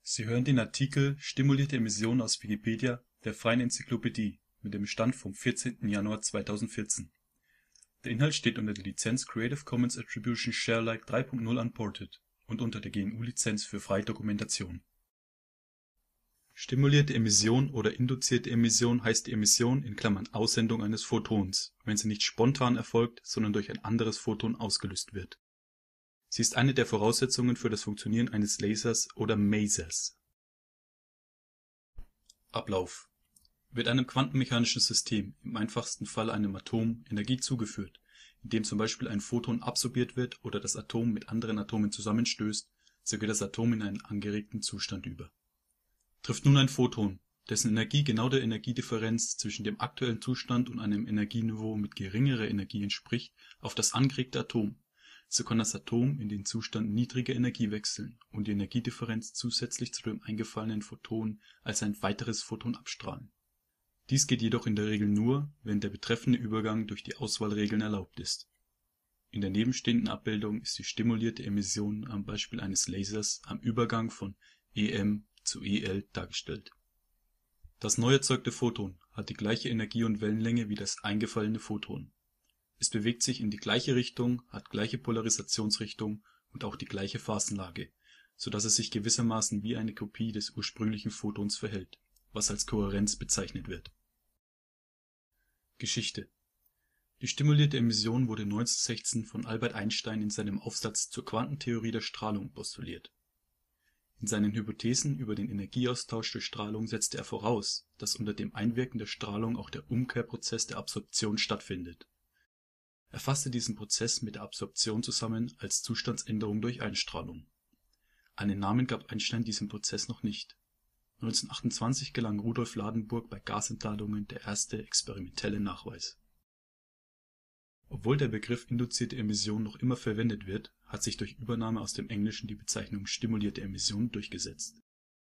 Sie hören den Artikel Stimulierte Emission, aus Wikipedia, der freien Enzyklopädie. Mit dem Stand vom Der Inhalt steht unter der Lizenz Creative Commons Attribution Share Alike 3 Punkt 0 Unported und unter der GNU-Lizenz für freie Dokumentation. Stimulierte Emission oder induzierte Emission heißt die Emission (Aussendung) eines Photons, wenn sie nicht spontan erfolgt, sondern durch ein anderes Photon ausgelöst wird. Sie ist eine der Voraussetzungen für das Funktionieren eines Lasers oder Masers. Ablauf: Wird einem quantenmechanischen System, im einfachsten Fall einem Atom, Energie zugeführt, indem zum Beispiel ein Photon absorbiert wird oder das Atom mit anderen Atomen zusammenstößt, so geht das Atom in einen angeregten Zustand über. Trifft nun ein Photon, dessen Energie genau der Energiedifferenz zwischen dem aktuellen Zustand und einem Energieniveau mit geringerer Energie entspricht, auf das angeregte Atom, so kann das Atom in den Zustand niedriger Energie wechseln und die Energiedifferenz zusätzlich zu dem eingefallenen Photon als ein weiteres Photon abstrahlen. Dies geht jedoch in der Regel nur, wenn der betreffende Übergang durch die Auswahlregeln erlaubt ist. In der nebenstehenden Abbildung ist die stimulierte Emission am Beispiel eines Lasers am Übergang von EM zu EL dargestellt. Das neu erzeugte Photon hat die gleiche Energie und Wellenlänge wie das eingefallene Photon. Es bewegt sich in die gleiche Richtung, hat gleiche Polarisationsrichtung und auch die gleiche Phasenlage, so dass es sich gewissermaßen wie eine Kopie des ursprünglichen Photons verhält, was als Kohärenz bezeichnet wird. Geschichte: Die stimulierte Emission wurde 1916 von Albert Einstein in seinem Aufsatz zur Quantentheorie der Strahlung postuliert. In seinen Hypothesen über den Energieaustausch durch Strahlung setzte er voraus, dass unter dem Einwirken der Strahlung auch der Umkehrprozess der Absorption stattfindet. Er fasste diesen Prozess mit der Absorption zusammen als Zustandsänderung durch Einstrahlung. Einen Namen gab Einstein diesem Prozess noch nicht. 1928 gelang Rudolf Ladenburg bei Gasentladungen der erste experimentelle Nachweis. Obwohl der Begriff induzierte Emission noch immer verwendet wird, hat sich durch Übernahme aus dem Englischen die Bezeichnung stimulierte Emission durchgesetzt.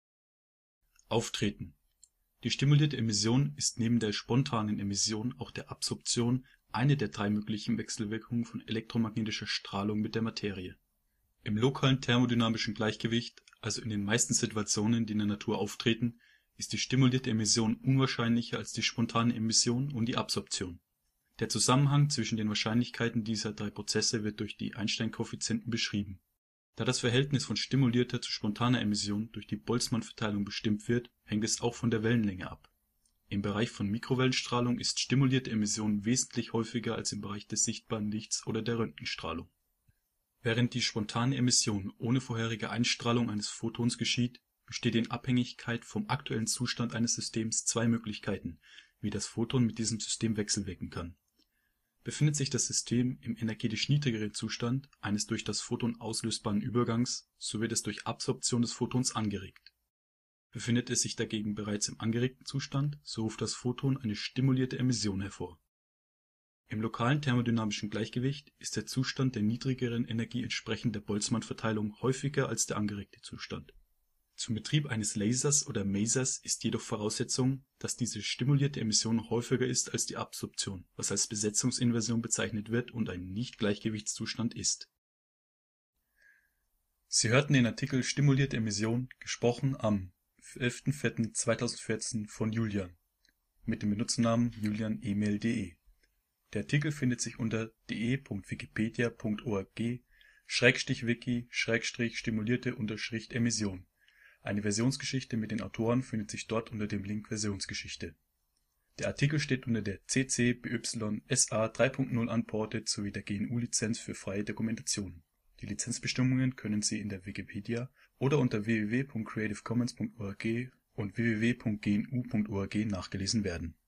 Auftreten: Die stimulierte Emission ist neben der spontanen Emission auch der Absorption eine der drei möglichen Wechselwirkungen von elektromagnetischer Strahlung mit der Materie. Im lokalen thermodynamischen Gleichgewicht, also in den meisten Situationen, die in der Natur auftreten, ist die stimulierte Emission unwahrscheinlicher als die spontane Emission und die Absorption. Der Zusammenhang zwischen den Wahrscheinlichkeiten dieser drei Prozesse wird durch die Einstein-Koeffizienten beschrieben. Da das Verhältnis von stimulierter zu spontaner Emission durch die Boltzmann-Verteilung bestimmt wird, hängt es auch von der Wellenlänge ab. Im Bereich von Mikrowellenstrahlung ist stimulierte Emission wesentlich häufiger als im Bereich des sichtbaren Lichts oder der Röntgenstrahlung. Während die spontane Emission ohne vorherige Einstrahlung eines Photons geschieht, besteht in Abhängigkeit vom aktuellen Zustand eines Systems zwei Möglichkeiten, wie das Photon mit diesem System wechselwirken kann. Befindet sich das System im energetisch niedrigeren Zustand eines durch das Photon auslösbaren Übergangs, so wird es durch Absorption des Photons angeregt. Befindet es sich dagegen bereits im angeregten Zustand, so ruft das Photon eine stimulierte Emission hervor. Im lokalen thermodynamischen Gleichgewicht ist der Zustand der niedrigeren Energie entsprechend der Boltzmann-Verteilung häufiger als der angeregte Zustand. Zum Betrieb eines Lasers oder Masers ist jedoch Voraussetzung, dass diese stimulierte Emission häufiger ist als die Absorption, was als Besetzungsinversion bezeichnet wird und ein Nicht-Gleichgewichtszustand ist. Sie hörten den Artikel Stimulierte Emission, gesprochen am 11.04.2014 von Julian, mit dem Benutzernamen julianemail.de. Der Artikel findet sich unter de.wikipedia.org/wiki/stimulierte-Emission. Eine Versionsgeschichte mit den Autoren findet sich dort unter dem Link Versionsgeschichte. Der Artikel steht unter der CC BY SA 3.0 Unported sowie der GNU-Lizenz für freie Dokumentation. Die Lizenzbestimmungen können Sie in der Wikipedia oder unter www.creativecommons.org und www.gnu.org nachgelesen werden